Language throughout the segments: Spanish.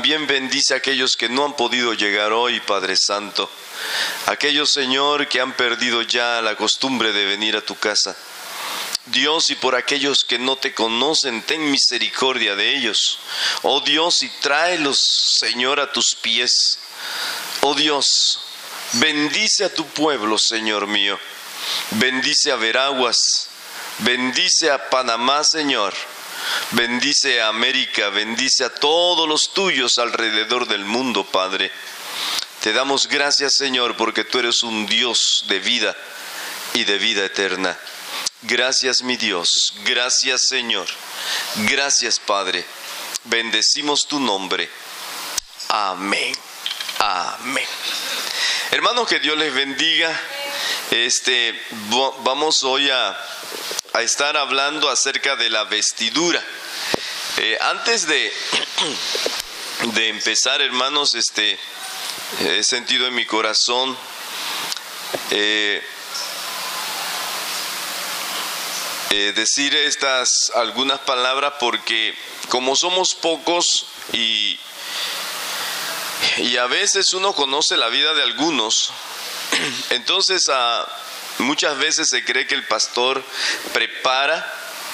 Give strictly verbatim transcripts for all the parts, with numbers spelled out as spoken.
también bendice a aquellos que no han podido llegar hoy, Padre Santo. Aquellos, Señor, que han perdido ya la costumbre de venir a tu casa. Dios, y por aquellos que no te conocen, ten misericordia de ellos. Oh Dios, y tráelos, Señor, a tus pies. Oh Dios, bendice a tu pueblo, Señor mío. Bendice a Veraguas, bendice a Panamá, Señor. Bendice a América, bendice a todos los tuyos alrededor del mundo, Padre. Te damos gracias, Señor, porque tú eres un Dios de vida y de vida eterna. Gracias, mi Dios. Gracias, Señor. Gracias, Padre. Bendecimos tu nombre. Amén. Amén. Hermanos, que Dios les bendiga. Este, vamos hoy a, a estar hablando acerca de la vestidura. Eh, antes de, de empezar, hermanos, este, he sentido en mi corazón eh, eh, decir estas algunas palabras, porque como somos pocos y, y a veces uno conoce la vida de algunos, entonces uh, muchas veces se cree que el pastor prepara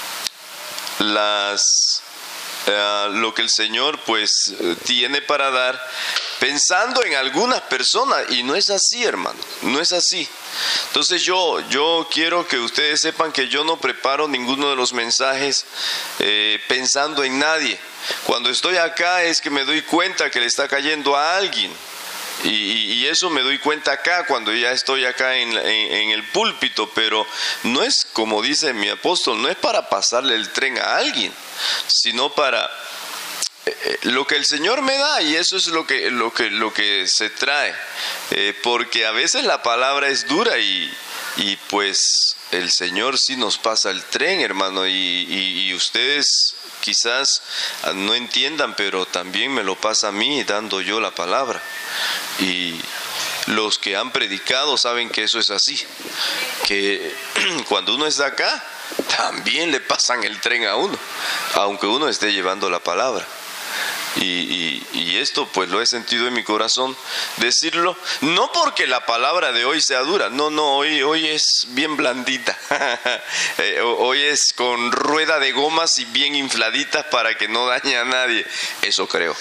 las uh, lo que el Señor pues tiene para dar, pensando en algunas personas, y no es así, hermano, no es así. Entonces yo, yo quiero que ustedes sepan que yo no preparo ninguno de los mensajes eh, pensando en nadie. Cuando estoy acá es que me doy cuenta que le está cayendo a alguien. Y, y eso me doy cuenta acá, cuando ya estoy acá en, en, en el púlpito, pero no es, como dice mi apóstol, no es para pasarle el tren a alguien, sino para eh, lo que el Señor me da, y eso es lo que, lo que, lo que se trae, eh, porque a veces la palabra es dura y, y pues el Señor sí nos pasa el tren, hermano, y, y, y ustedes quizás no entiendan, pero también me lo pasa a mí dando yo la palabra. Y los que han predicado saben que eso es así, que cuando uno está acá, también le pasan el tren a uno, aunque uno esté llevando la palabra. Y, y, y esto pues lo he sentido en mi corazón decirlo, no porque la palabra de hoy sea dura, no, no, hoy, hoy es bien blandita, eh, hoy es con rueda de gomas y bien infladitas para que no dañe a nadie, eso creo.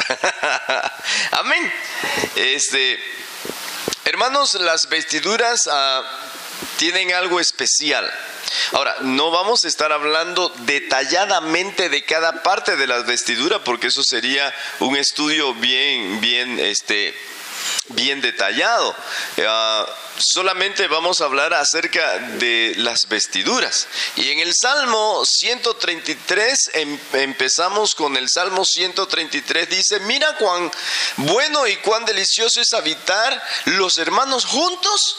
Amén. Este, hermanos, las vestiduras uh, tienen algo especial. Ahora, no vamos a estar hablando detalladamente de cada parte de las vestiduras, porque eso sería un estudio bien, bien, este, bien detallado. Uh, solamente vamos a hablar acerca de las vestiduras. Y en el Salmo ciento treinta y tres, em, empezamos con el Salmo ciento treinta y tres, dice: mira cuán bueno y cuán delicioso es habitar los hermanos juntos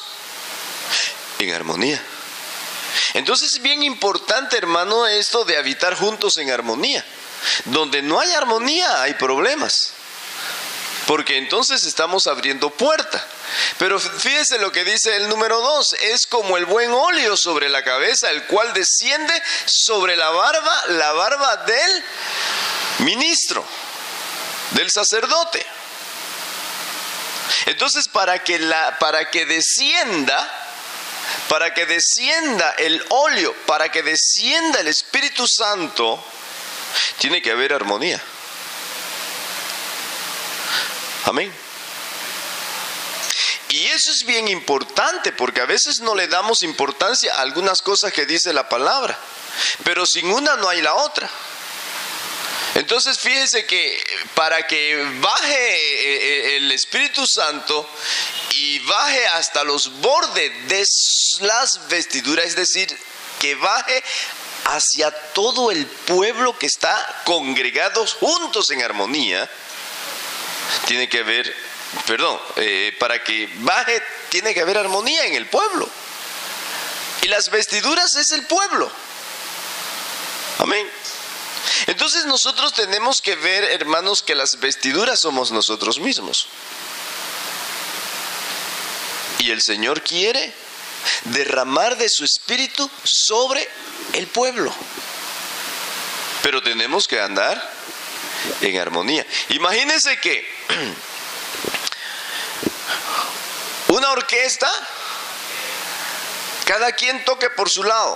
en armonía. Entonces es bien importante, hermano, esto de habitar juntos en armonía. Donde no hay armonía hay problemas, porque entonces estamos abriendo puerta. Pero fíjese lo que dice el número dos: es como el buen óleo sobre la cabeza, el cual desciende sobre la barba, la barba del ministro, del sacerdote. Entonces, para que la, para que descienda, para que descienda el óleo, para que descienda el Espíritu Santo, tiene que haber armonía. Amén. Y eso es bien importante, porque a veces no le damos importancia a algunas cosas que dice la palabra, pero sin una no hay la otra. Entonces fíjese que para que baje el Espíritu Santo y baje hasta los bordes de las vestiduras, es decir, que baje hacia todo el pueblo que está congregados juntos en armonía, tiene que haber, perdón, eh, para que baje tiene que haber armonía en el pueblo. Y las vestiduras es el pueblo. Amén. Entonces nosotros tenemos que ver, hermanos, que las vestiduras somos nosotros mismos. Y el Señor quiere derramar de su Espíritu sobre el pueblo. Pero tenemos que andar en armonía. Imagínense que una orquesta, cada quien toque por su lado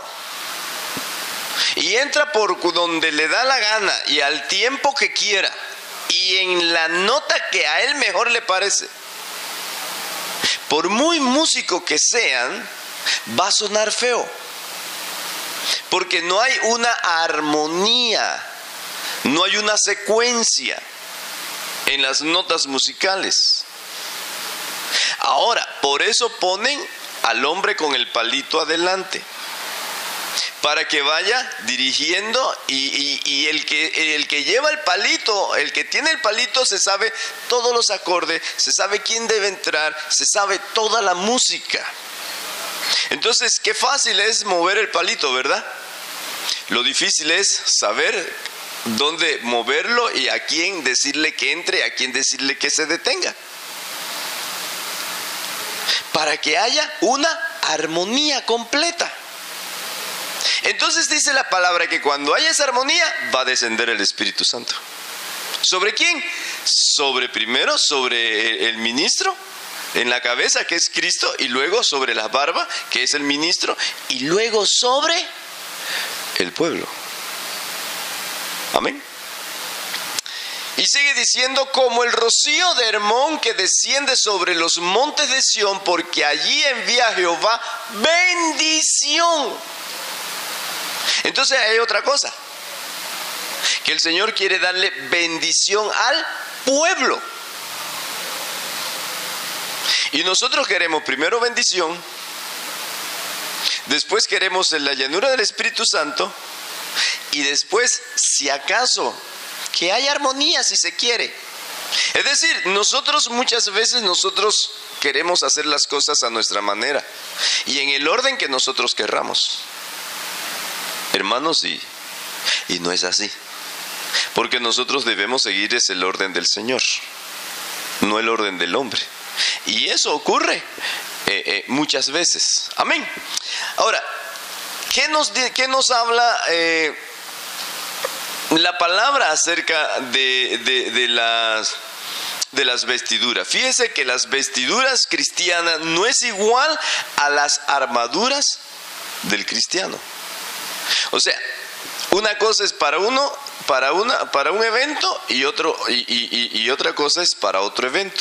y entra por donde le da la gana y al tiempo que quiera y en la nota que a él mejor le parece. Por muy músico que sean, va a sonar feo, porque no hay una armonía, no hay una secuencia en las notas musicales. Ahora, por eso ponen al hombre con el palito adelante, para que vaya dirigiendo y, y, y el, que, el que lleva el palito, el que tiene el palito se sabe todos los acordes, se sabe quién debe entrar, se sabe toda la música. Entonces, qué fácil es mover el palito, ¿verdad? Lo difícil es saber dónde moverlo y a quién decirle que entre, a quién decirle que se detenga, para que haya una armonía completa. Entonces dice la palabra que cuando haya esa armonía va a descender el Espíritu Santo. ¿Sobre quién? Sobre primero, sobre el ministro en la cabeza, que es Cristo, y luego sobre la barba, que es el ministro, y luego sobre el pueblo. Amén. Y sigue diciendo, como el rocío de Hermón que desciende sobre los montes de Sión, porque allí envía Jehová bendición. Entonces hay otra cosa, que el Señor quiere darle bendición al pueblo. Y nosotros queremos primero bendición, después queremos la llenura del Espíritu Santo, y después, si acaso, que haya armonía si se quiere. Es decir, nosotros muchas veces nosotros queremos hacer las cosas a nuestra manera y en el orden que nosotros querramos. Hermanos, y, y no es así, porque nosotros debemos seguir es el orden del Señor, no el orden del hombre. Y eso ocurre eh, eh, muchas veces. Amén. Ahora, ¿qué nos, qué nos habla eh, la palabra acerca de, de, de, las, de las vestiduras? Fíjese que las vestiduras cristianas no es igual a las armaduras del cristiano. O sea, una cosa es para uno, para una, para un evento y otro y, y, y otra cosa es para otro evento.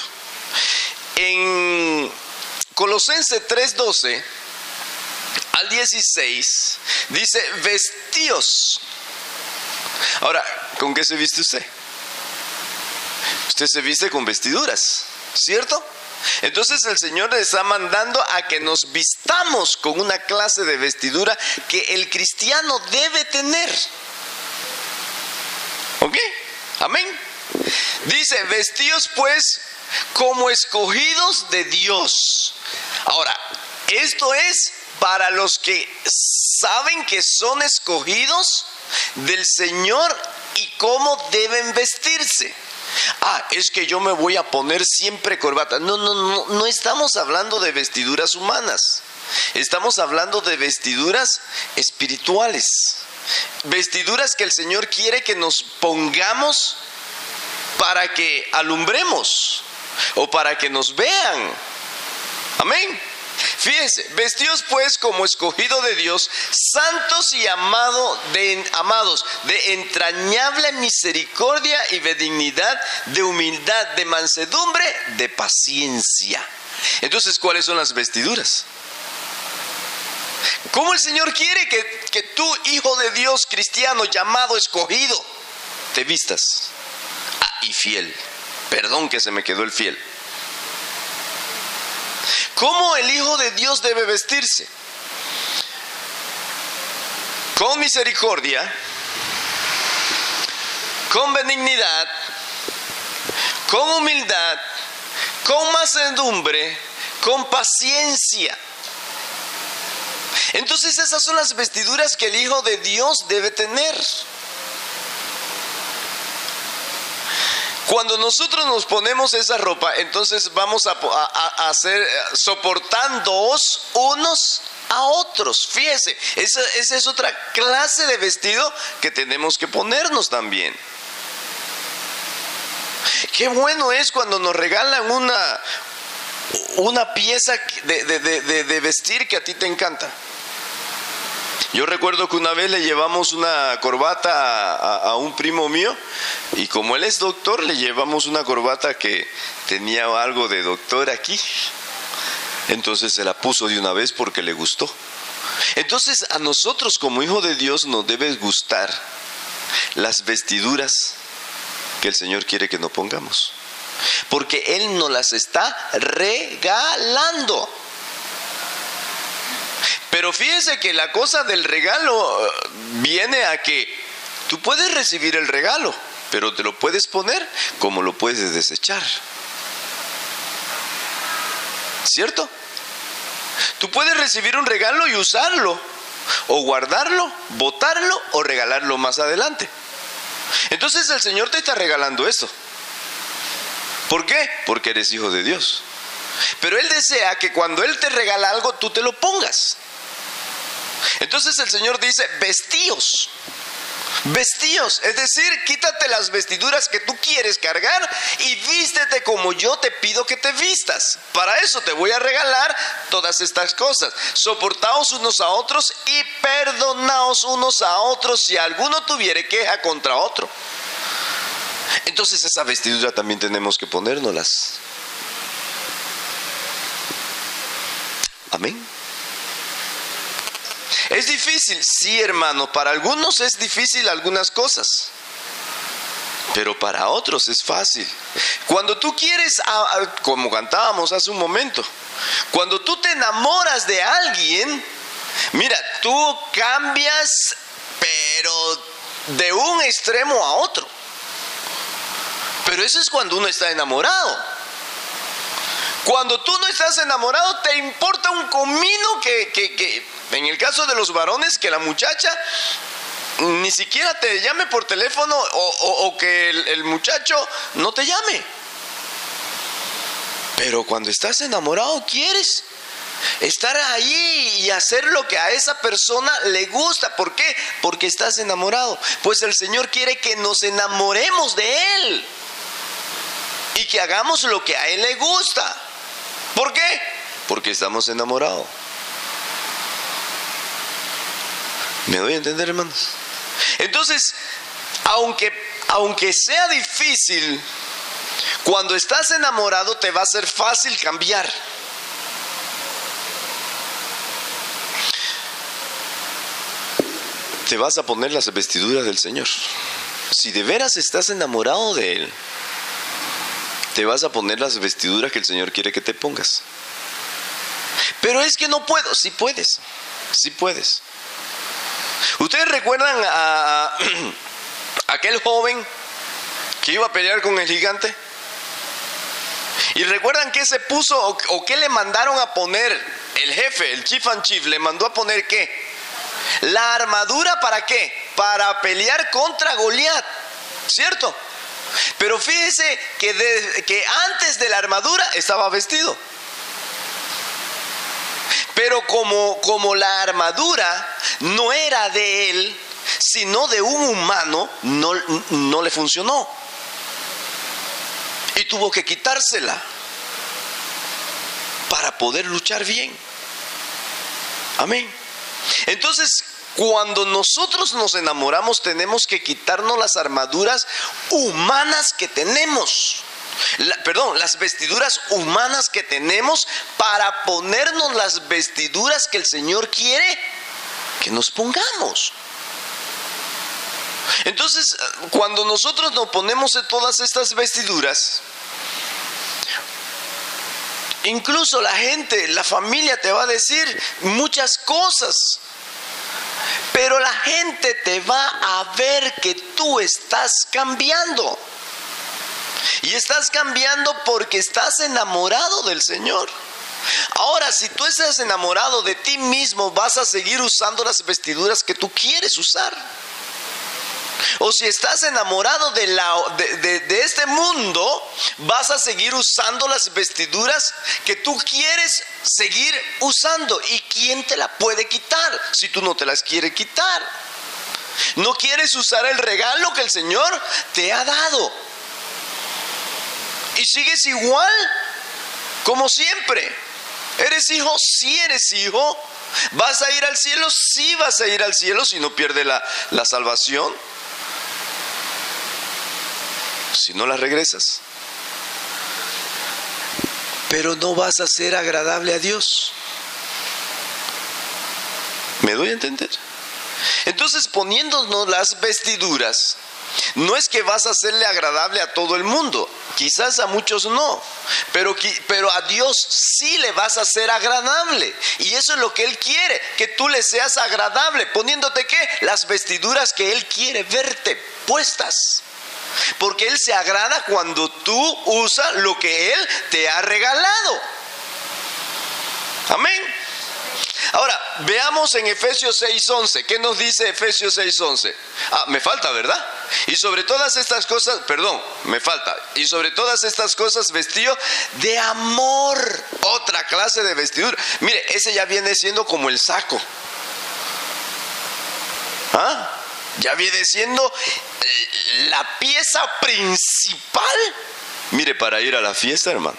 En Colosenses tres doce al dieciséis dice: vestíos. Ahora, ¿con qué se viste usted? Usted se viste con vestiduras, ¿cierto? Entonces el Señor le está mandando a que nos vistamos con una clase de vestidura que el cristiano debe tener. ¿Ok? Amén. Dice: vestíos pues como escogidos de Dios. Ahora, esto es para los que saben que son escogidos del Señor y cómo deben vestirse. Ah, es que yo me voy a poner siempre corbata. No, no, no, no estamos hablando de vestiduras humanas. Estamos hablando de vestiduras espirituales. Vestiduras que el Señor quiere que nos pongamos para que alumbremos o para que nos vean. Amén. Fíjense, vestidos pues como escogido de Dios, santos y amado de, amados, de entrañable misericordia y benignidad, de humildad, de mansedumbre, de paciencia. Entonces, ¿cuáles son las vestiduras? ¿Cómo el Señor quiere que, que tú, hijo de Dios, cristiano, llamado, escogido, te vistas? Ah, y fiel. Perdón que se me quedó el fiel. ¿Cómo el Hijo de Dios debe vestirse? Con misericordia, con benignidad, con humildad, con mansedumbre, con paciencia. Entonces esas son las vestiduras que el Hijo de Dios debe tener. Cuando nosotros nos ponemos esa ropa, entonces vamos a, a, a hacer soportándoos unos a otros. Fíjese, esa, esa es otra clase de vestido que tenemos que ponernos también. Qué bueno es cuando nos regalan una, una pieza de, de, de, de vestir que a ti te encanta. Yo recuerdo que una vez le llevamos una corbata a, a, a un primo mío, y como él es doctor, le llevamos una corbata que tenía algo de doctor aquí. Entonces se la puso de una vez porque le gustó. Entonces a nosotros como hijos de Dios nos debe gustar las vestiduras que el Señor quiere que nos pongamos, porque Él nos las está regalando. Pero fíjese que la cosa del regalo viene a que tú puedes recibir el regalo, pero te lo puedes poner como lo puedes desechar. ¿Cierto? Tú puedes recibir un regalo y usarlo, o guardarlo, botarlo o regalarlo más adelante. Entonces el Señor te está regalando esto. ¿Por qué? Porque eres hijo de Dios. Pero Él desea que cuando Él te regala algo, tú te lo pongas. Entonces el Señor dice, vestíos, vestíos, es decir, quítate las vestiduras que tú quieres cargar y vístete como yo te pido que te vistas. Para eso te voy a regalar todas estas cosas. Soportaos unos a otros y perdonaos unos a otros si alguno tuviere queja contra otro. Entonces esa vestidura también tenemos que ponérnoslas. Amén. ¿Es difícil? Sí, hermano. Para algunos es difícil algunas cosas, pero para otros es fácil. Cuando tú quieres, como cantábamos hace un momento, cuando tú te enamoras de alguien, mira, tú cambias, pero de un extremo a otro. Pero eso es cuando uno está enamorado. Cuando tú no estás enamorado, te importa un comino que, que, que, en el caso de los varones, que la muchacha ni siquiera te llame por teléfono, o, o, o que el, el muchacho no te llame. Pero cuando estás enamorado, quieres estar ahí y hacer lo que a esa persona le gusta. ¿Por qué? Porque estás enamorado. Pues el Señor quiere que nos enamoremos de Él y que hagamos lo que a Él le gusta. ¿Por qué? Porque estamos enamorados. ¿Me doy a entender, hermanos? Entonces, aunque, aunque sea difícil, cuando estás enamorado te va a ser fácil cambiar. Te vas a poner las vestiduras del Señor. Si de veras estás enamorado de Él, te vas a poner las vestiduras que el Señor quiere que te pongas. Pero es que no puedo. Sí puedes, sí puedes. ¿Ustedes recuerdan a, a aquel joven que iba a pelear con el gigante? ¿Y recuerdan qué se puso o, o qué le mandaron a poner el jefe, el chief and chief? ¿Le mandó a poner qué? La armadura, ¿para qué? Para pelear contra Goliat, ¿cierto? Pero fíjese que, de, que antes de la armadura estaba vestido. Pero como, como la armadura no era de él, sino de un humano, no, no le funcionó. Y tuvo que quitársela para poder luchar bien. Amén. Entonces, cuando nosotros nos enamoramos, tenemos que quitarnos las armaduras humanas que tenemos. La, perdón, las vestiduras humanas que tenemos para ponernos las vestiduras que el Señor quiere que nos pongamos. Entonces, cuando nosotros nos ponemos todas estas vestiduras, incluso la gente, la familia te va a decir muchas cosas. Pero la gente te va a ver que tú estás cambiando. Y estás cambiando porque estás enamorado del Señor. Ahora, si tú estás enamorado de ti mismo, vas a seguir usando las vestiduras que tú quieres usar. O si estás enamorado de, la, de, de, de este mundo, vas a seguir usando las vestiduras que tú quieres seguir usando. ¿Y quién te la puede quitar si tú no te las quieres quitar? No quieres usar el regalo que el Señor te ha dado. y sigues igual, como siempre. ¿Eres hijo? Sí eres hijo. ¿Vas a ir al cielo? Sí vas a ir al cielo si no pierdes la, la salvación. Si no la regresas. Pero no vas a ser agradable a Dios. ¿Me doy a entender? Entonces, poniéndonos las vestiduras, no es que vas a hacerle agradable a todo el mundo. Quizás a muchos no, pero, pero a Dios sí le vas a hacer agradable. Y eso es lo que Él quiere, que tú le seas agradable, poniéndote ¿qué? Las vestiduras que Él quiere verte puestas. Porque Él se agrada cuando tú usas lo que Él te ha regalado. Amén. Ahora, veamos en Efesios seis once. ¿Qué nos dice Efesios seis once? Ah, me falta, ¿verdad? Y sobre todas estas cosas, perdón, me falta. Y sobre todas estas cosas vestido de amor. Otra clase de vestidura. Mire, ese ya viene siendo como el saco. ¿Ah? Ya viene siendo la pieza principal. Mire, para ir a la fiesta, hermano.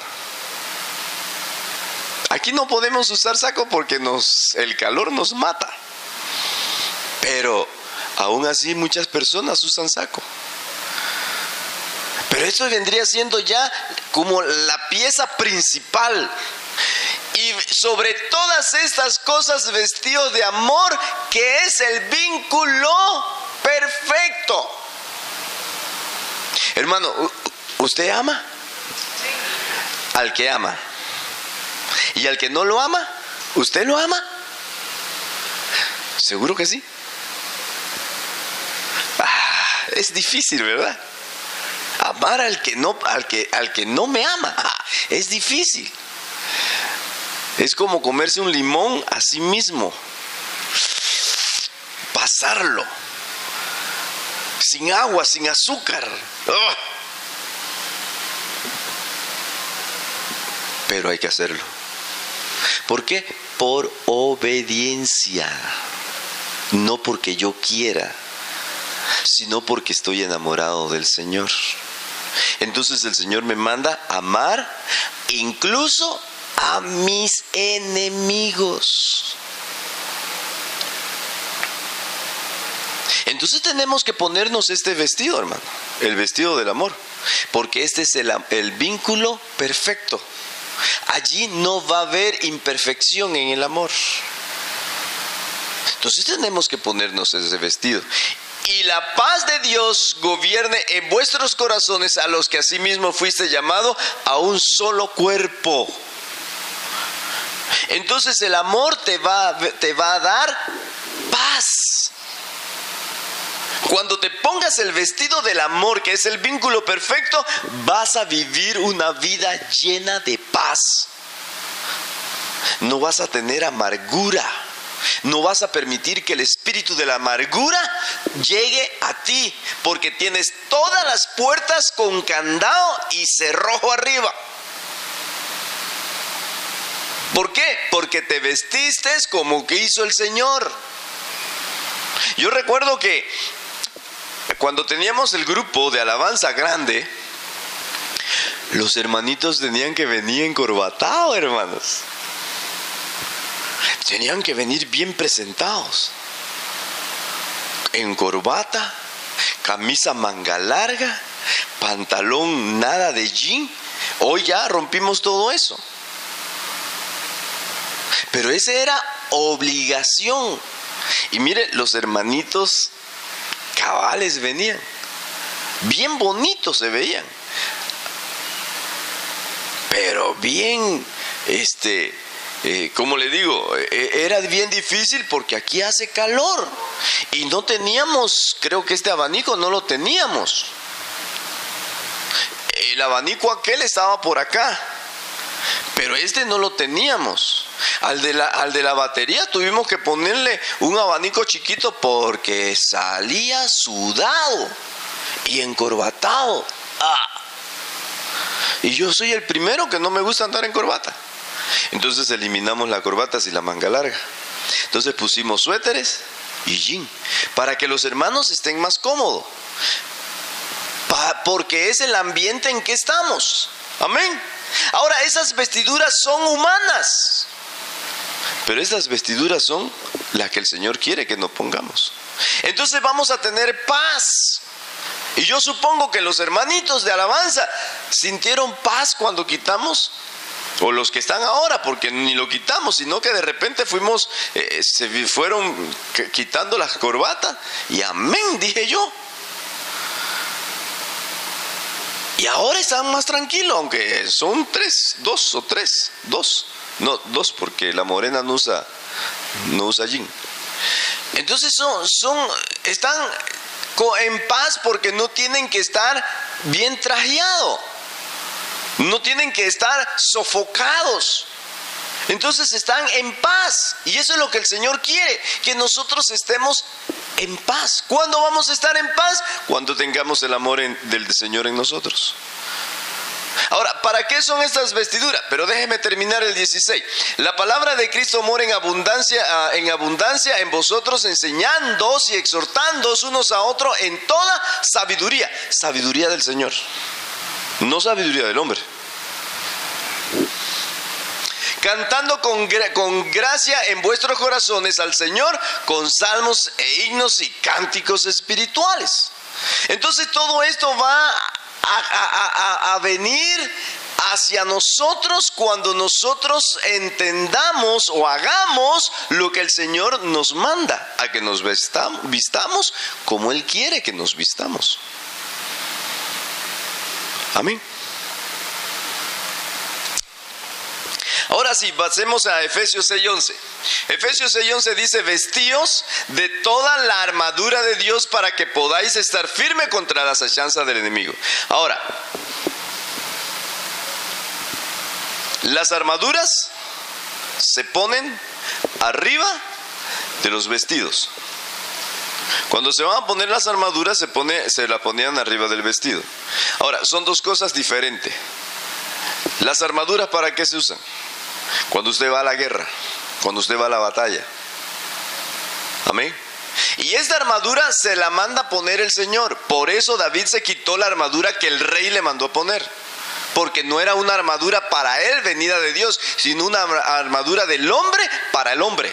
Aquí no podemos usar saco porque nos, el calor nos mata. Pero aún así muchas personas usan saco. Pero esto vendría siendo ya como la pieza principal. Y sobre todas estas cosas vestidos de amor, que es el vínculo perfecto. Hermano, ¿usted ama? Al que ama. ¿Y al que no lo ama? ¿Usted lo ama? ¿Seguro que sí? Ah, es difícil, ¿verdad? Amar al que no, al que, al que no me ama. Ah, es difícil. Es como comerse un limón a sí mismo. Pasarlo. Sin agua, sin azúcar. Oh. Pero hay que hacerlo. ¿Por qué? Por obediencia. No porque yo quiera, sino porque estoy enamorado del Señor. Entonces el Señor me manda a amar incluso a mis enemigos. Entonces tenemos que ponernos este vestido, hermano, el vestido del amor, porque este es el, el vínculo perfecto. Allí no va a haber imperfección en el amor. Entonces tenemos que ponernos ese vestido. Y la paz de Dios gobierne en vuestros corazones, a los que asimismo fuiste llamado a un solo cuerpo. Entonces el amor te va, te va a dar paz. Cuando te pongas el vestido del amor, que es el vínculo perfecto, vas a vivir una vida llena de paz. No vas a tener amargura. No vas a permitir que el espíritu de la amargura llegue a ti, porque tienes todas las puertas con candado y cerrojo arriba. ¿Por qué? Porque te vestiste como que hizo el Señor. Yo recuerdo que cuando teníamos el grupo de alabanza grande, los hermanitos tenían que venir encorbatados, hermanos. Tenían que venir bien presentados. En corbata, camisa manga larga, pantalón nada de jean. Hoy ya rompimos todo eso. Pero esa era obligación. Y mire, los hermanitos cabales venían. Bien bonitos se veían. Pero bien, este, eh, como le digo, eh, era bien difícil porque aquí hace calor. Y no teníamos, creo que este abanico no lo teníamos. El abanico aquel estaba por acá. Pero este no lo teníamos. Al de la, al de la batería tuvimos que ponerle un abanico chiquito porque salía sudado y encorbatado. Ah. Y yo soy el primero que no me gusta andar en corbata. Entonces eliminamos las corbatas y la manga larga. Entonces pusimos suéteres y jean para que los hermanos estén más cómodos. Pa- porque es el ambiente en que estamos. Amén. Ahora, esas vestiduras son humanas, pero estas vestiduras son las que el Señor quiere que nos pongamos. Entonces vamos a tener paz. Y yo supongo que los hermanitos de alabanza sintieron paz cuando quitamos, o los que están ahora, porque ni lo quitamos, sino que de repente fuimos, eh, se fueron quitando las corbatas, y amén, dije yo. Y ahora están más tranquilos, aunque son tres, dos o tres, dos. No, dos, porque la morena no usa, no usa jean. Entonces son, son, están en paz porque no tienen que estar bien trajeados. No tienen que estar sofocados. Entonces están en paz. Y eso es lo que el Señor quiere, que nosotros estemos en paz. ¿Cuándo vamos a estar en paz? Cuando tengamos el amor en, del Señor en nosotros. Ahora, ¿para qué son estas vestiduras? Pero déjeme terminar el dieciséis. La palabra de Cristo mora en abundancia, en abundancia en vosotros, enseñándoos y exhortándoos unos a otros en toda sabiduría. Sabiduría del Señor, no sabiduría del hombre. Cantando con, con gracia en vuestros corazones al Señor con salmos e himnos y cánticos espirituales. Entonces todo esto va a, a, a, a venir hacia nosotros cuando nosotros entendamos o hagamos lo que el Señor nos manda, a que nos vistamos, vistamos como Él quiere que nos vistamos. Amén. Ahora sí, pasemos a Efesios seis once. Efesios seis once dice: vestíos de toda la armadura de Dios para que podáis estar firme contra las acechanzas del enemigo. Ahora, las armaduras se ponen arriba de los vestidos. Cuando se van a poner las armaduras, se, pone, se la ponían arriba del vestido. Ahora, son dos cosas diferentes. Las armaduras, ¿para qué se usan? Cuando usted va a la guerra, cuando usted va a la batalla. Amén. Y esta armadura se la manda a poner el Señor. Por eso David se quitó la armadura que el rey le mandó a poner. Porque no era una armadura para él, venida de Dios, sino una armadura del hombre para el hombre.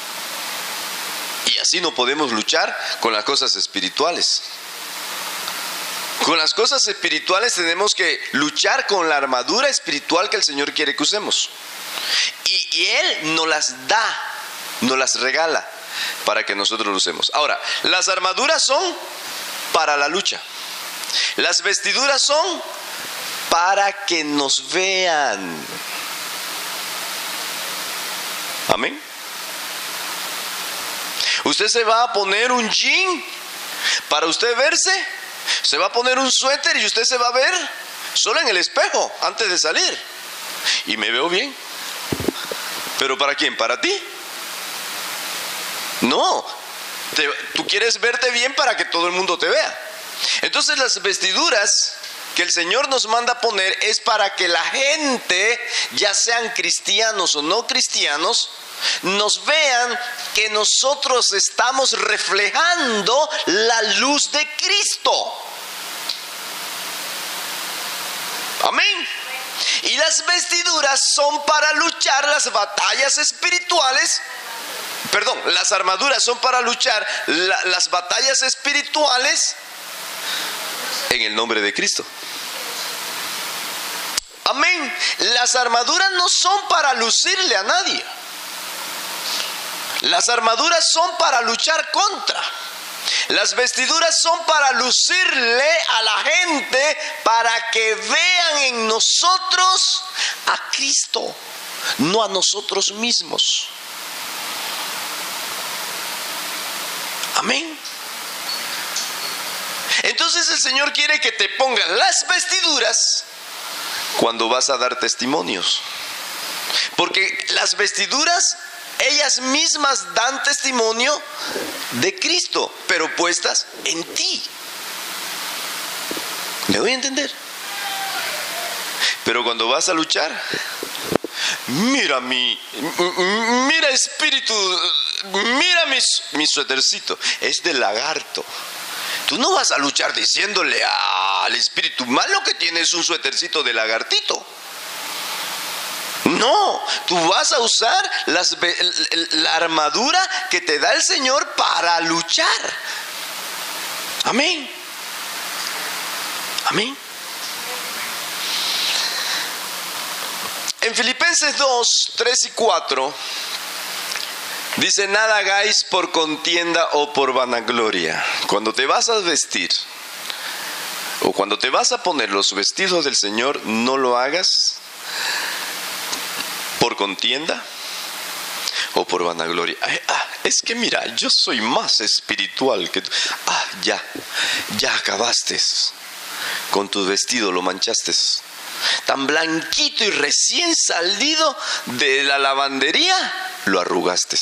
Y así no podemos luchar con las cosas espirituales. Con las cosas espirituales tenemos que luchar con la armadura espiritual que el Señor quiere que usemos. Y, y Él nos las da, nos las regala para que nosotros lo usemos. Ahora, las armaduras son para la lucha. Las vestiduras son para que nos vean. Amén. Usted se va a poner un jean para usted verse. Se va a poner un suéter y usted se va a ver solo en el espejo antes de salir. Y me veo bien. ¿Pero para quién? ¿Para ti? No. Te, tú quieres verte bien para que todo el mundo te vea. Entonces las vestiduras que el Señor nos manda poner es para que la gente, ya sean cristianos o no cristianos, nos vean que nosotros estamos reflejando la luz de Cristo. Amén. Y las vestiduras son para luchar las batallas espirituales. Perdón, las armaduras son para luchar la, las batallas espirituales en el nombre de Cristo. Amén. Las armaduras no son para lucirle a nadie. Las armaduras son para luchar contra. Las vestiduras son para lucirle a la gente, para que vean en nosotros a Cristo, no a nosotros mismos. Amén. Entonces el Señor quiere que te pongas las vestiduras cuando vas a dar testimonios. Porque las vestiduras, ellas mismas dan testimonio de Cristo, pero puestas en ti. ¿Me voy a entender? Pero cuando vas a luchar, mira mi, mira espíritu, mira mi, mi suétercito, es de lagarto. Tú no vas a luchar diciéndole al espíritu malo que tienes un suétercito de lagartito. No, tú vas a usar las, la armadura que te da el Señor para luchar. Amén. Amén. En Filipenses dos, tres y cuatro dice: nada hagáis por contienda o por vanagloria. Cuando te vas a vestir o cuando te vas a poner los vestidos del Señor, no lo hagas por contienda o por vanagloria. Ay, ah, es que mira, yo soy más espiritual que tú. Ah, ya, ya acabaste con tu vestido, lo manchaste. Tan blanquito y recién salido de la lavandería, lo arrugaste.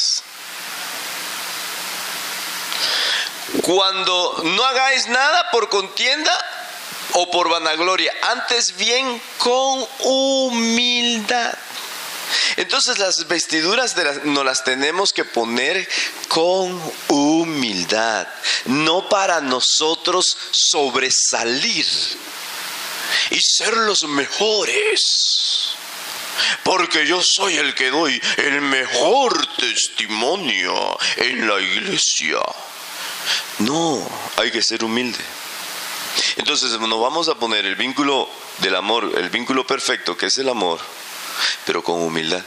Cuando no hagáis nada por contienda o por vanagloria, antes bien con humildad. Entonces las vestiduras de las, nos las tenemos que poner con humildad, no para nosotros sobresalir y ser los mejores, porque yo soy el que doy el mejor testimonio en la iglesia. No, hay que ser humilde. Entonces nos vamos a poner el vínculo del amor, el vínculo perfecto que es el amor, pero con humildad,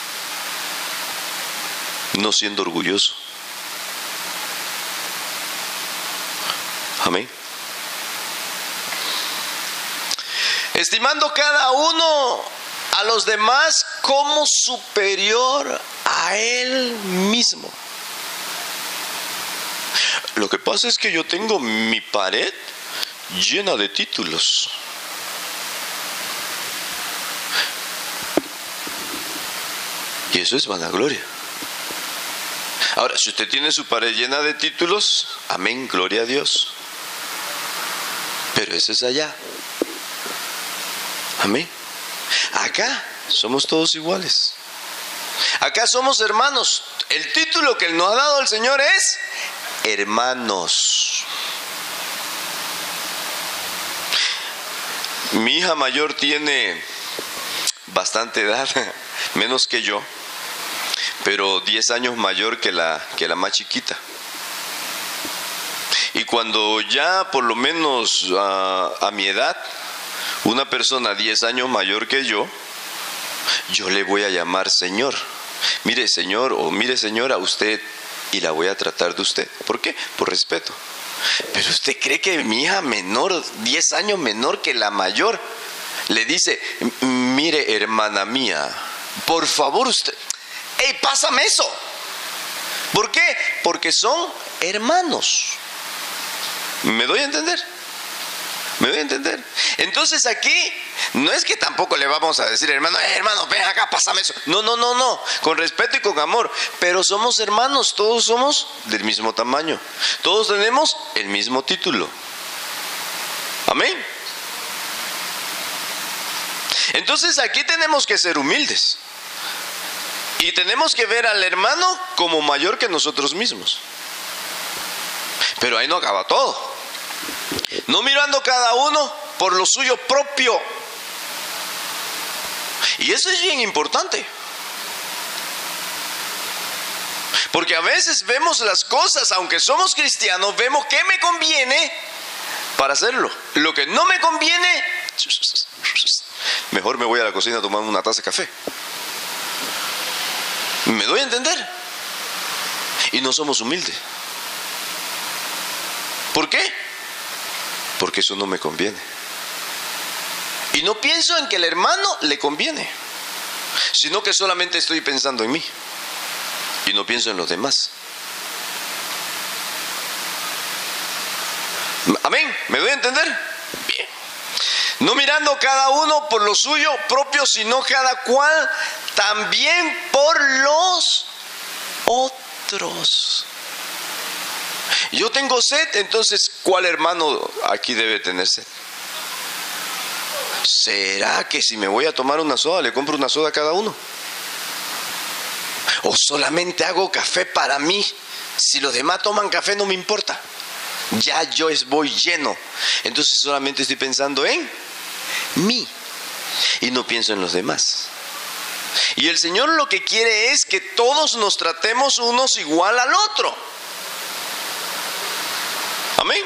no siendo orgulloso. Amén. Estimando cada uno a los demás como superior a él mismo. Lo que pasa es que yo tengo mi pared llena de títulos. Y eso es vanagloria. Ahora, si usted tiene su pared llena de títulos, amén, gloria a Dios. Pero eso es allá. Amén. Acá somos todos iguales. Acá somos hermanos. El título que nos ha dado el Señor es hermanos. Mi hija mayor tiene bastante edad, menos que yo, pero diez años mayor que la, que la más chiquita. Y cuando ya por lo menos a, a mi edad, una persona diez años mayor que yo, yo le voy a llamar señor. Mire señor o mire señora, usted, y la voy a tratar de usted. ¿Por qué? Por respeto. Pero usted cree que mi hija menor, diez años menor que la mayor, le dice, mire hermana mía, por favor usted, ¡ey, pásame eso! ¿Por qué? Porque son hermanos. ¿Me doy a entender? ¿Me doy a entender? Entonces aquí no es que tampoco le vamos a decir, hermano, eh, hermano, ven acá, pásame eso. No, no, no, no, con respeto y con amor. Pero somos hermanos, todos somos del mismo tamaño. Todos tenemos el mismo título. Amén. Entonces aquí tenemos que ser humildes. Y tenemos que ver al hermano como mayor que nosotros mismos. Pero ahí no acaba todo. No mirando cada uno por lo suyo propio. Y eso es bien importante. Porque a veces vemos las cosas, aunque somos cristianos, vemos qué me conviene para hacerlo. Lo que no me conviene, mejor me voy a la cocina a tomar una taza de café. ¿Me doy a entender? Y no somos humildes. ¿Por qué? Porque eso no me conviene. Y no pienso en que el hermano le conviene, sino que solamente estoy pensando en mí. Y no pienso en los demás. ¿Amén? ¿Me doy a entender? Bien. No mirando cada uno por lo suyo propio, sino cada cual también por los otros. Yo tengo sed, entonces, ¿cuál hermano aquí debe tener sed? ¿Será que si me voy a tomar una soda, le compro una soda a cada uno? ¿O solamente hago café para mí? Si los demás toman café, no me importa. Ya yo voy lleno. Entonces solamente estoy pensando en mí y no pienso en los demás. Y el Señor lo que quiere es que todos nos tratemos unos igual al otro. Amén.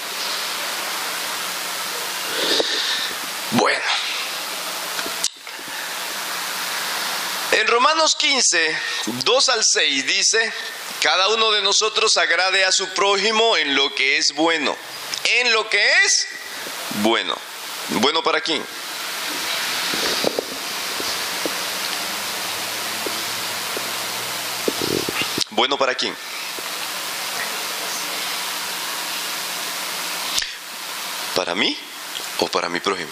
Bueno. En Romanos quince, dos al seis dice: cada uno de nosotros agrade a su prójimo en lo que es bueno. En lo que es bueno. ¿Bueno para quién? ¿Bueno para quién? ¿Para mí o para mi prójimo?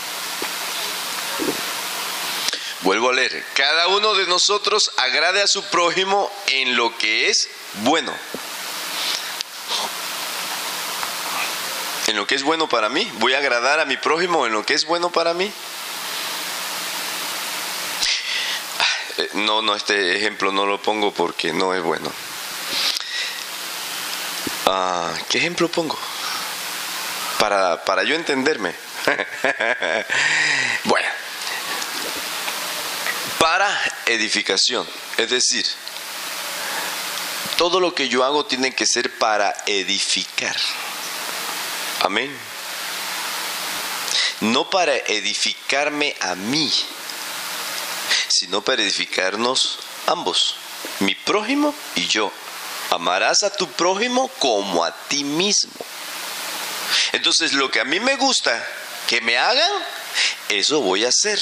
Vuelvo a leer. Cada uno de nosotros agrade a su prójimo en lo que es bueno. En lo que es bueno para mí. ¿Voy a agradar a mi prójimo en lo que es bueno para mí? No, no, este ejemplo no lo pongo porque no es bueno. Ah, ¿qué ejemplo pongo? Para, para yo entenderme. Bueno. Para edificación. Es decir, todo lo que yo hago tiene que ser para edificar. Amén. No para edificarme a mí, sino para edificarnos ambos, mi prójimo y yo. Amarás a tu prójimo como a ti mismo. Entonces, lo que a mí me gusta que me hagan, eso voy a hacer.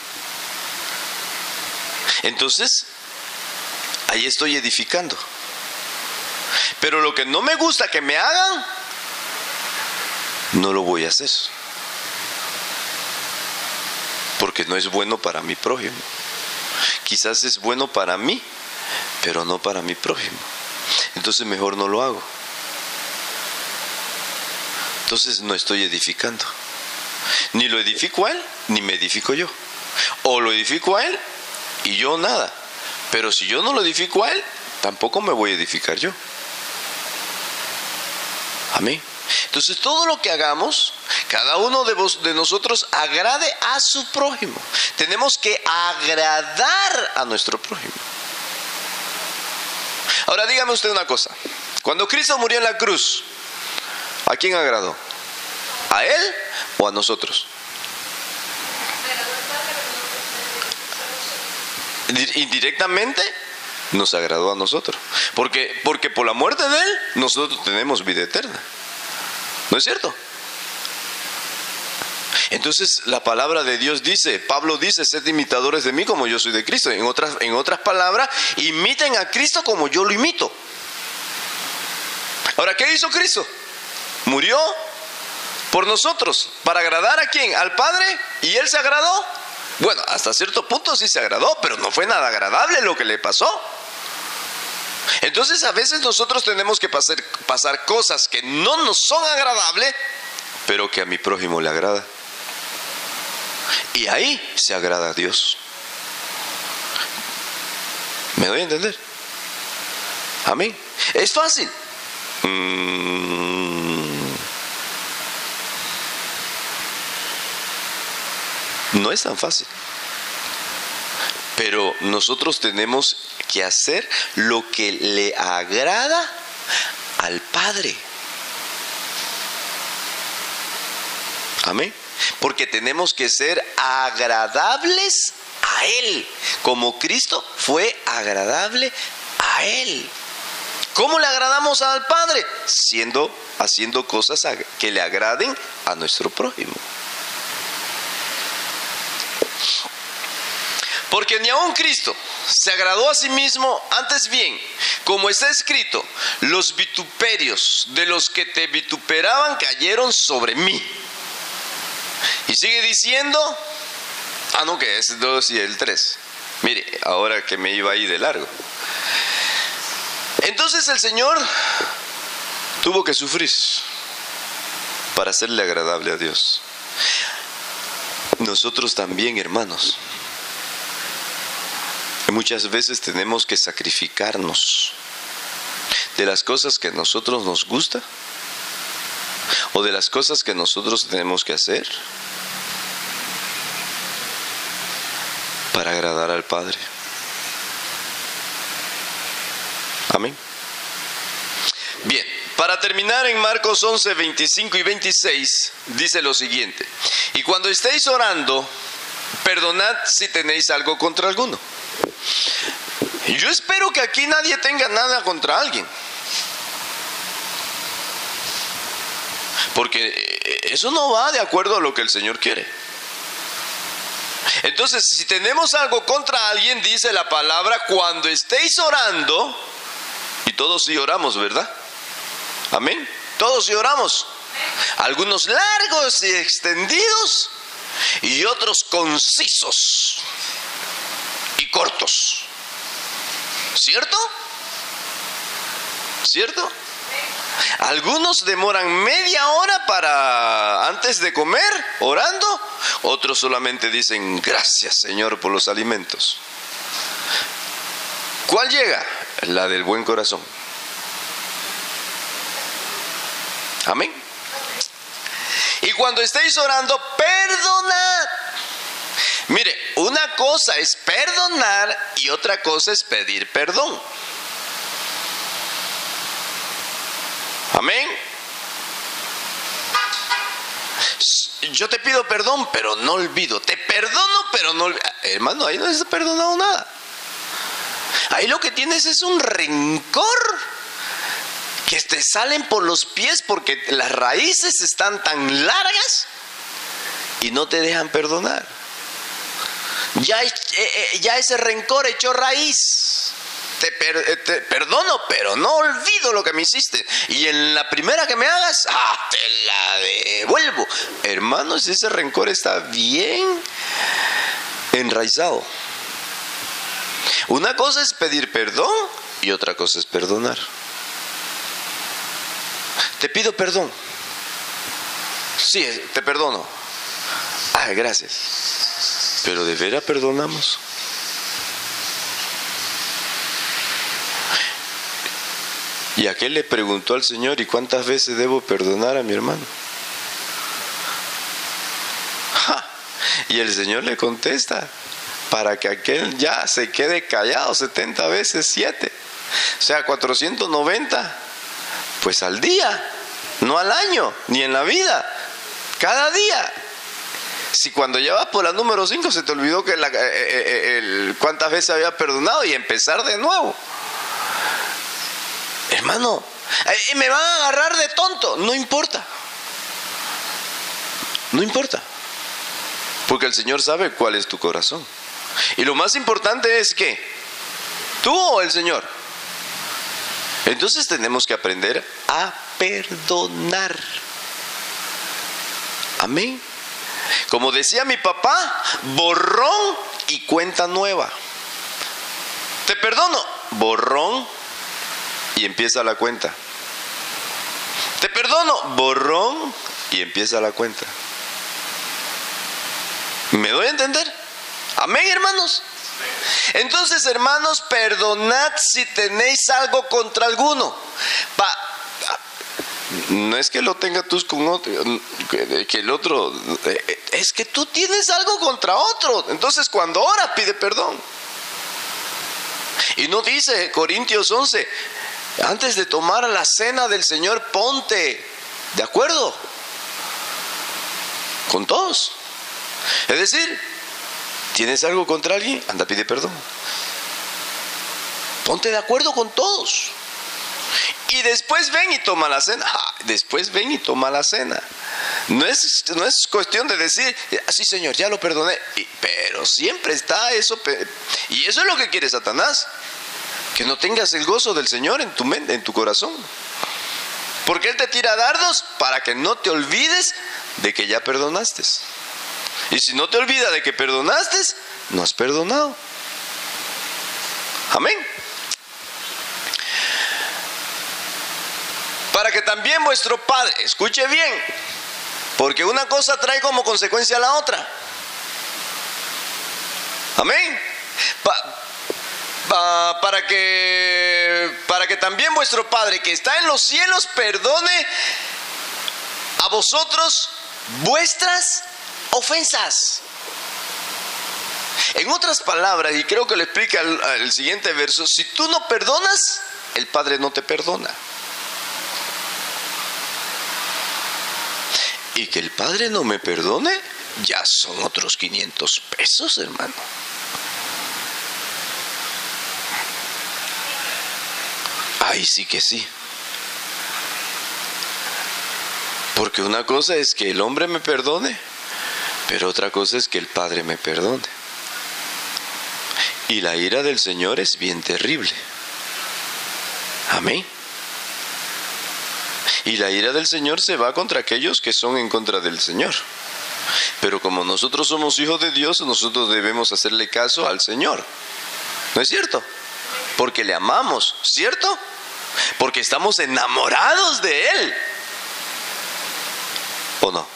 Entonces, ahí estoy edificando. Pero lo que no me gusta que me hagan, no lo voy a hacer. Porque no es bueno para mi prójimo. Quizás es bueno para mí, pero no para mi prójimo. Entonces mejor no lo hago. Entonces no estoy edificando. Ni lo edifico a él, ni me edifico yo. O lo edifico a él y yo nada. Pero si yo no lo edifico a él, tampoco me voy a edificar yo. Amén. Entonces todo lo que hagamos, cada uno de, vos, de nosotros agrade a su prójimo. Tenemos que agradar a nuestro prójimo. Ahora dígame usted una cosa. Cuando Cristo murió en la cruz, ¿a quién agradó? ¿A él o a nosotros? Indirectamente nos agradó a nosotros. Porque, porque por la muerte de él, nosotros tenemos vida eterna. ¿No es cierto? Entonces la palabra de Dios dice, Pablo dice, sed imitadores de mí como yo soy de Cristo. En otras, en otras palabras, imiten a Cristo como yo lo imito. Ahora, ¿qué hizo Cristo? Murió por nosotros. ¿Para agradar a quién? ¿Al Padre? ¿Y él se agradó? Bueno, hasta cierto punto sí se agradó, pero no fue nada agradable lo que le pasó. Entonces a veces nosotros tenemos que pasar, pasar cosas que no nos son agradables, pero que a mi prójimo le agrada. Y ahí se agrada a Dios. ¿Me doy a entender? Amén. ¿Es fácil? Mm, no es tan fácil. Pero nosotros tenemos que hacer lo que le agrada al Padre. Amén. Porque tenemos que ser agradables a Él, como Cristo fue agradable a Él. ¿Cómo le agradamos al Padre? Siendo, haciendo cosas que le agraden a nuestro prójimo. Porque ni aun Cristo se agradó a sí mismo, antes bien, como está escrito, los vituperios de los que te vituperaban cayeron sobre mí. Y sigue diciendo, ah no, que es dos y el tres. Mire, ahora que me iba ahí de largo. Entonces el Señor tuvo que sufrir para hacerle agradable a Dios. Nosotros también, hermanos. Muchas veces tenemos que sacrificarnos de las cosas que a nosotros nos gusta o de las cosas que nosotros tenemos que hacer para agradar al Padre. Amén. Bien, para terminar, en Marcos once, veinticinco y veintiséis dice lo siguiente: y cuando estéis orando, perdonad si tenéis algo contra alguno. Yo espero que aquí nadie tenga nada contra alguien, porque eso no va de acuerdo a lo que el Señor quiere. Entonces, si tenemos algo contra alguien, dice la palabra, cuando estéis orando, y todos sí oramos, ¿verdad? Amén. Todos sí oramos. Algunos largos y extendidos, y otros concisos y cortos. ¿Cierto? ¿Cierto? Algunos demoran media hora para antes de comer orando, otros solamente dicen gracias, Señor, por los alimentos. ¿Cuál llega? La del buen corazón. Amén. Y cuando estéis orando, perdonad. Mire, una cosa es perdonar y otra cosa es pedir perdón. Amén. Yo te pido perdón, pero no olvido. Te perdono, pero no olvido. Hermano, ahí no has perdonado nada. Ahí lo que tienes es un rencor que te salen por los pies porque las raíces están tan largas y no te dejan perdonar. Ya, ya ese rencor echó raíz. Te, per, te perdono, pero no olvido lo que me hiciste. Y en la primera que me hagas, ah, te la devuelvo. Hermanos, ese rencor está bien enraizado. Una cosa es pedir perdón y otra cosa es perdonar. Te pido perdón. Sí, te perdono. Ay, gracias. Pero ¿de veras perdonamos? Y aquel le preguntó al Señor: ¿y cuántas veces debo perdonar a mi hermano? ¡Ja! Y el Señor le contesta, para que aquel ya se quede callado, setenta veces siete. O sea, cuatrocientos noventa. Pues al día, no al año, ni en la vida. Cada día. Si cuando ya vas por la número cinco se te olvidó que la, eh, eh, el, cuántas veces había perdonado y empezar de nuevo. Hermano, eh, me van a agarrar de tonto. No importa. No importa. Porque el Señor sabe cuál es tu corazón. Y lo más importante es que tú o el Señor. Entonces tenemos que aprender a perdonar. Amén. Como decía mi papá, borrón y cuenta nueva. Te perdono, borrón y empieza la cuenta. Te perdono, borrón y empieza la cuenta. ¿Me doy a entender? Amén, hermanos. Entonces, hermanos, perdonad si tenéis algo contra alguno. Pa No es que lo tengas tú con otro, que el otro, es que tú tienes algo contra otro. Entonces cuando ora, pide perdón. Y no dice Corintios once, antes de tomar la cena del Señor, ponte de acuerdo con todos. Es decir, ¿tienes algo contra alguien? Anda, pide perdón. Ponte de acuerdo con todos. Y después ven y toma la cena. Ah, después ven y toma la cena. No es, no es cuestión de decir, sí, Señor, ya lo perdoné. Y, pero siempre está eso. Y eso es lo que quiere Satanás. Que no tengas el gozo del Señor en tu mente, en tu corazón. Porque Él te tira dardos para que no te olvides de que ya perdonaste. Y si no te olvidas de que perdonaste, no has perdonado. Amén. Para que también vuestro Padre, escuche bien, porque una cosa trae como consecuencia a la otra. Amén. Pa, pa, para que para que también vuestro Padre que está en los cielos perdone a vosotros vuestras ofensas. En otras palabras, y creo que lo explica el, el siguiente verso, si tú no perdonas, el Padre no te perdona. Y que el Padre no me perdone, ya son otros quinientos pesos, hermano. Ahí sí que sí. Porque una cosa es que el hombre me perdone, pero otra cosa es que el Padre me perdone. Y la ira del Señor es bien terrible. Amén. Y la ira del Señor se va contra aquellos que son en contra del Señor. Pero como nosotros somos hijos de Dios, nosotros debemos hacerle caso al Señor. ¿No es cierto? Porque le amamos, ¿cierto? Porque estamos enamorados de Él. ¿O no?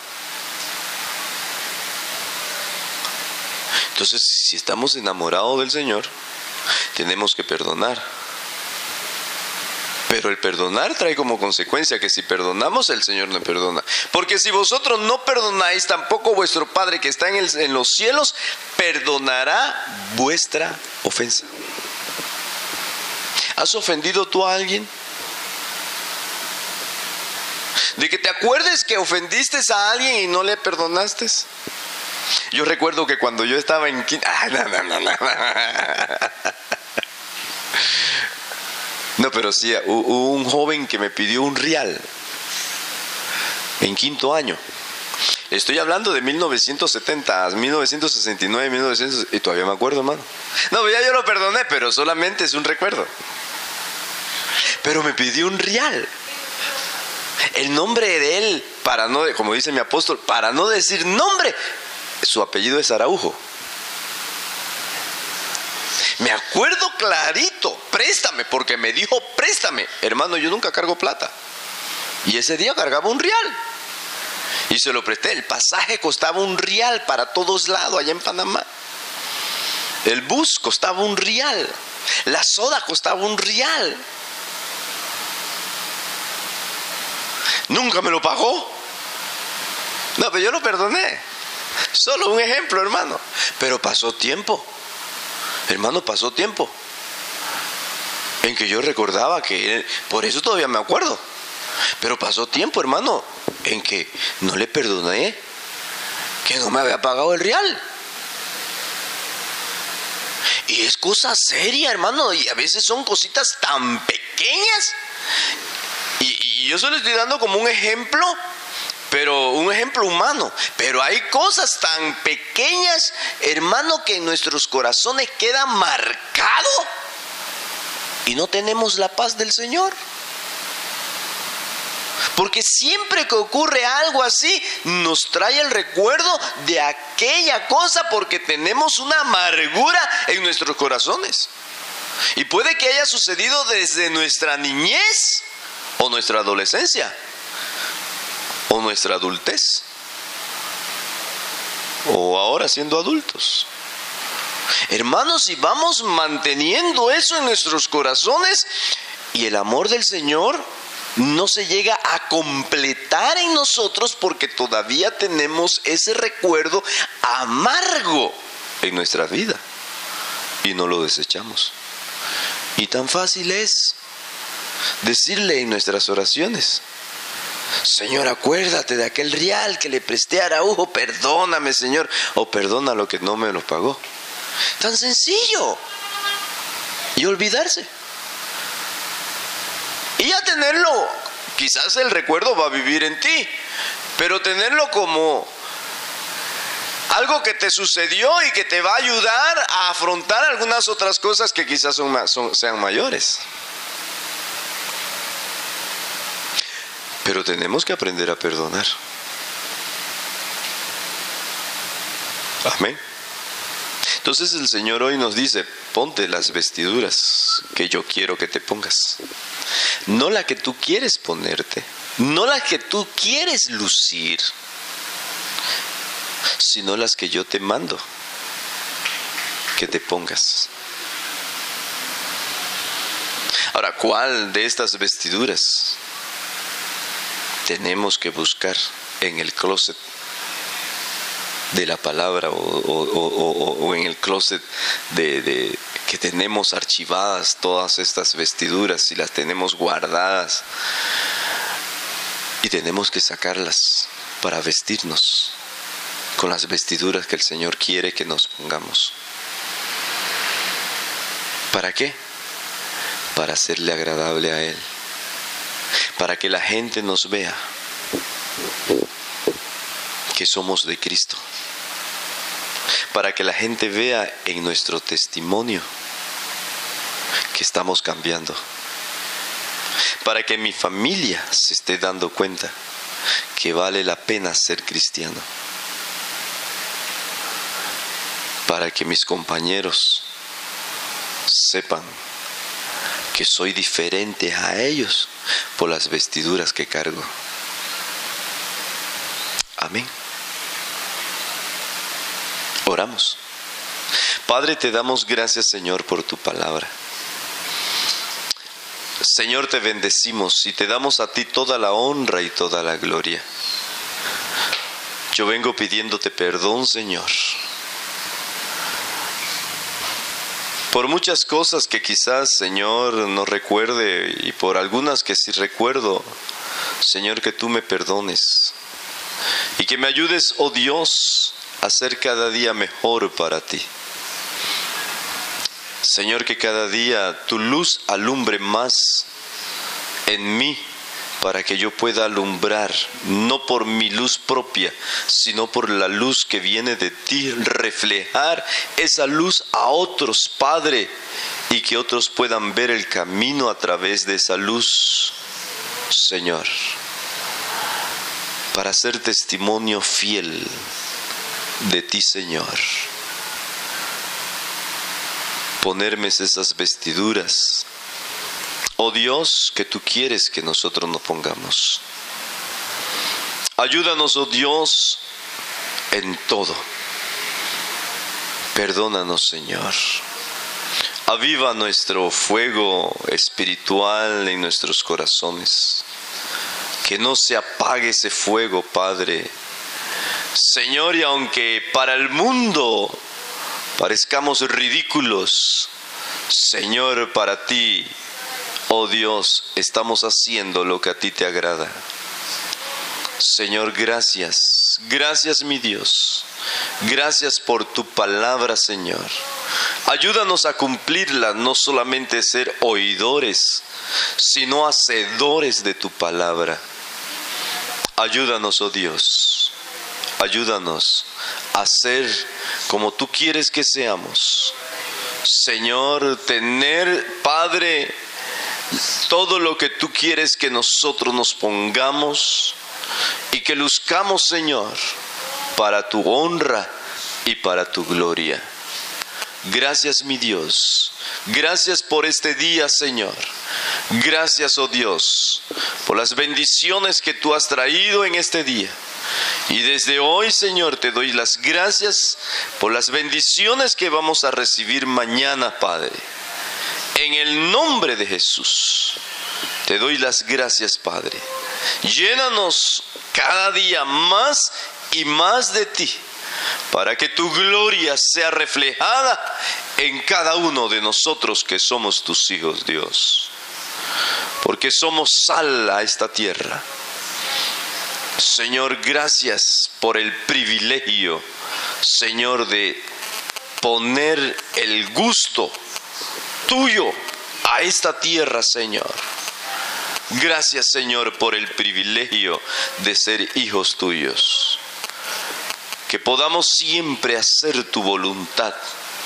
Entonces, si estamos enamorados del Señor, tenemos que perdonar. Pero el perdonar trae como consecuencia que si perdonamos, el Señor nos perdona. Porque si vosotros no perdonáis, tampoco vuestro Padre que está en, el, en los cielos perdonará vuestra ofensa. ¿Has ofendido tú a alguien? De que te acuerdes que ofendiste a alguien y no le perdonaste. Yo recuerdo que cuando yo estaba en quinto... Ah, no, no, no, no. No, pero sí, hubo un joven que me pidió un real en quinto año. Estoy hablando de mil novecientos setenta, mil novecientos sesenta y nueve, mil novecientos... Y todavía me acuerdo, hermano. No, ya yo lo perdoné, pero solamente es un recuerdo. Pero me pidió un real. El nombre de él, para no, como dice mi apóstol, para no decir nombre, su apellido es Araujo. Me acuerdo clarito, préstame, porque me dijo préstame. Hermano, yo nunca cargo plata. Y ese día cargaba un real. Y se lo presté. El pasaje costaba un real para todos lados allá en Panamá. El bus costaba un real. La soda costaba un real. Nunca me lo pagó. No, pero yo lo perdoné. Solo un ejemplo, hermano. Pero pasó tiempo. Hermano, pasó tiempo en que yo recordaba que él, por eso todavía me acuerdo. Pero pasó tiempo, hermano, en que no le perdoné, que no me había pagado el real. Y es cosa seria, hermano, y a veces son cositas tan pequeñas. Y, y yo solo estoy dando como un ejemplo, pero un ejemplo humano. Pero hay cosas tan pequeñas, hermano, que en nuestros corazones queda marcado y no tenemos la paz del Señor. Porque siempre que ocurre algo así, nos trae el recuerdo de aquella cosa porque tenemos una amargura en nuestros corazones. Y puede que haya sucedido desde nuestra niñez o nuestra adolescencia. O nuestra adultez, o ahora siendo adultos. Hermanos, si vamos manteniendo eso en nuestros corazones y el amor del Señor no se llega a completar en nosotros porque todavía tenemos ese recuerdo amargo en nuestra vida y no lo desechamos. Y tan fácil es decirle en nuestras oraciones: Señor, acuérdate de aquel real que le presté a Araujo, perdóname, Señor, o perdona lo que no me lo pagó. Tan sencillo. Y olvidarse. Y ya tenerlo, quizás el recuerdo va a vivir en ti, pero tenerlo como algo que te sucedió y que te va a ayudar a afrontar algunas otras cosas que quizás son más, son, sean mayores. Pero tenemos que aprender a perdonar. Amén. Entonces el Señor hoy nos dice: ponte las vestiduras que yo quiero que te pongas. No la que tú quieres ponerte, no la que tú quieres lucir, sino las que yo te mando que te pongas. Ahora, ¿cuál de estas vestiduras tenemos que buscar en el closet de la palabra o, o, o, o en el closet de, de que tenemos archivadas todas estas vestiduras y las tenemos guardadas y tenemos que sacarlas para vestirnos con las vestiduras que el Señor quiere que nos pongamos. ¿Para qué? Para hacerle agradable a Él, para que la gente nos vea que somos de Cristo, para que la gente vea en nuestro testimonio que estamos cambiando, para que mi familia se esté dando cuenta que vale la pena ser cristiano, para que mis compañeros sepan que soy diferente a ellos por las vestiduras que cargo. Amén. Oramos. Padre, te damos gracias, Señor, por tu palabra. Señor, te bendecimos y te damos a ti toda la honra y toda la gloria. Yo vengo pidiéndote perdón, Señor, por muchas cosas que quizás, Señor, no recuerde, y por algunas que sí recuerdo. Señor, que tú me perdones y que me ayudes, oh Dios, a ser cada día mejor para ti. Señor, que cada día tu luz alumbre más en mí, para que yo pueda alumbrar, no por mi luz propia, sino por la luz que viene de ti, reflejar esa luz a otros, Padre, y que otros puedan ver el camino a través de esa luz, Señor, para ser testimonio fiel de ti, Señor. Ponerme esas vestiduras, oh Dios, que tú quieres que nosotros nos pongamos. Ayúdanos, oh Dios, en todo. Perdónanos, Señor. Aviva nuestro fuego espiritual en nuestros corazones. Que no se apague ese fuego, Padre. Señor, y aunque para el mundo parezcamos ridículos, Señor, para ti, oh Dios, estamos haciendo lo que a ti te agrada. Señor, gracias, gracias mi Dios, gracias por tu palabra, Señor. Ayúdanos a cumplirla, no solamente ser oidores, sino hacedores de tu palabra. Ayúdanos, oh Dios, ayúdanos a ser como tú quieres que seamos. Señor, tener, Padre, todo lo que tú quieres que nosotros nos pongamos y que luzcamos, Señor, para tu honra y para tu gloria. Gracias, mi Dios. Gracias por este día, Señor. Gracias, oh Dios, por las bendiciones que tú has traído en este día. Y desde hoy, Señor, te doy las gracias por las bendiciones que vamos a recibir mañana, Padre. En el nombre de Jesús, te doy las gracias, Padre. Llénanos cada día más y más de ti, para que tu gloria sea reflejada en cada uno de nosotros que somos tus hijos, Dios. Porque somos sal a esta tierra. Señor, gracias por el privilegio, Señor, de poner el gusto tuyo a esta tierra, Señor. Gracias, Señor, por el privilegio de ser hijos tuyos. Que podamos siempre hacer tu voluntad,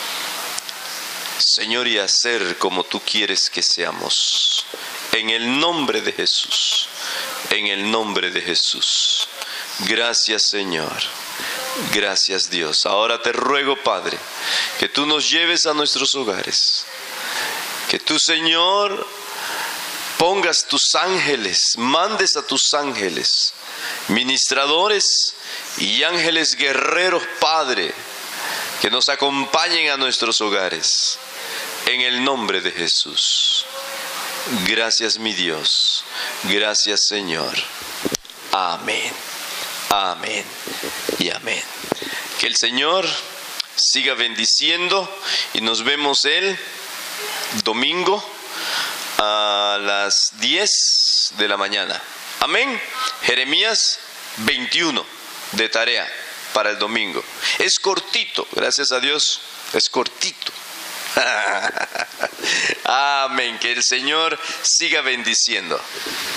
Señor, y hacer como tú quieres que seamos. En el nombre de Jesús, en el nombre de Jesús. Gracias, Señor. Gracias, Dios. Ahora te ruego, Padre, que tú nos lleves a nuestros hogares. Que tú, Señor, pongas tus ángeles, mandes a tus ángeles, ministradores y ángeles guerreros, Padre, que nos acompañen a nuestros hogares. En el nombre de Jesús. Gracias, mi Dios. Gracias, Señor. Amén. Amén y amén. Que el Señor siga bendiciendo y nos vemos el domingo a las diez de la mañana. Amén. Jeremías veintiuno de tarea para el domingo. Es cortito, gracias a Dios, es cortito. Amén. Que el Señor siga bendiciendo.